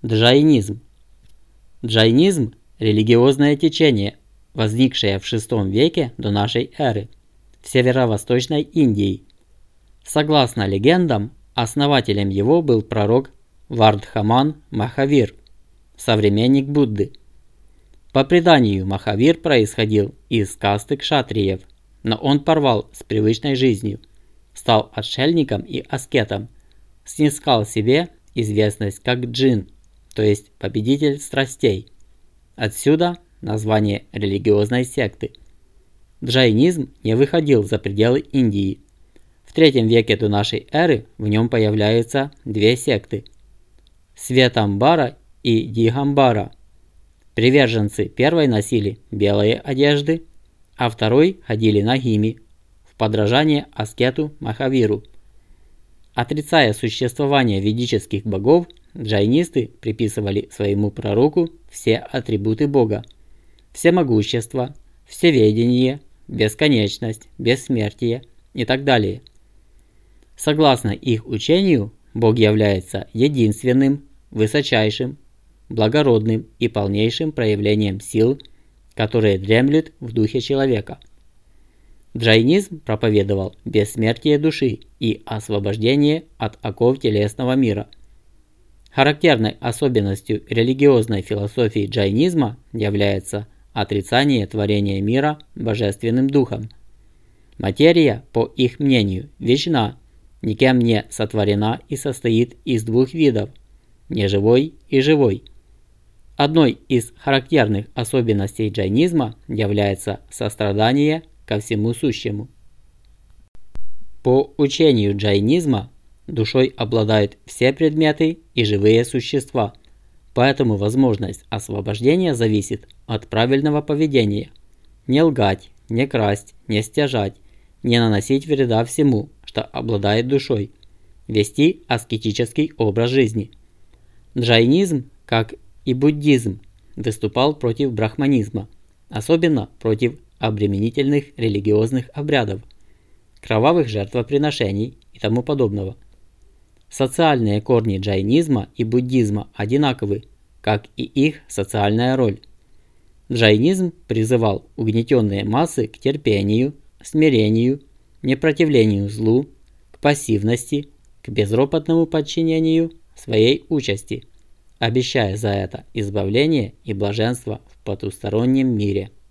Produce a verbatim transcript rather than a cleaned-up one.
Джайнизм. Джайнизм – религиозное течение, возникшее в шестом веке до нашей эры в северо-восточной Индии. Согласно легендам, основателем его был пророк Вардхаман Махавир, современник Будды. По преданию, Махавир происходил из касты кшатриев, но он порвал с привычной жизнью, стал отшельником и аскетом, снискал себе известность как джин, то есть победитель страстей. Отсюда название религиозной секты. Джайнизм не выходил за пределы Индии. В третьем веке до нашей эры в нем появляются две секты – Светамбара и Дигамбара. Приверженцы первой носили белые одежды, а второй ходили нагими, в подражание аскету Махавиру. Отрицая существование ведических богов, джайнисты приписывали своему пророку все атрибуты Бога – всемогущество, всеведение, бесконечность, бессмертие и так далее. Согласно их учению, Бог является единственным, высочайшим, благородным и полнейшим проявлением сил, которые дремлют в духе человека. Джайнизм проповедовал бессмертие души и освобождение от оков телесного мира. Характерной особенностью религиозной философии джайнизма является отрицание творения мира божественным духом. Материя, по их мнению, вечна, никем не сотворена и состоит из двух видов – неживой и живой. Одной из характерных особенностей джайнизма является сострадание ко всему сущему. По учению джайнизма, душой обладают все предметы и живые существа, поэтому возможность освобождения зависит от правильного поведения. Не лгать, не красть, не стяжать, не наносить вреда всему, что обладает душой, вести аскетический образ жизни. Джайнизм, как и буддизм, выступал против брахманизма, особенно против обременительных религиозных обрядов, кровавых жертвоприношений и тому подобного. Социальные корни джайнизма и буддизма одинаковы, как и их социальная роль. Джайнизм призывал угнетенные массы к терпению, смирению, непротивлению злу, к пассивности, к безропотному подчинению своей участи, обещая за это избавление и блаженство в потустороннем мире.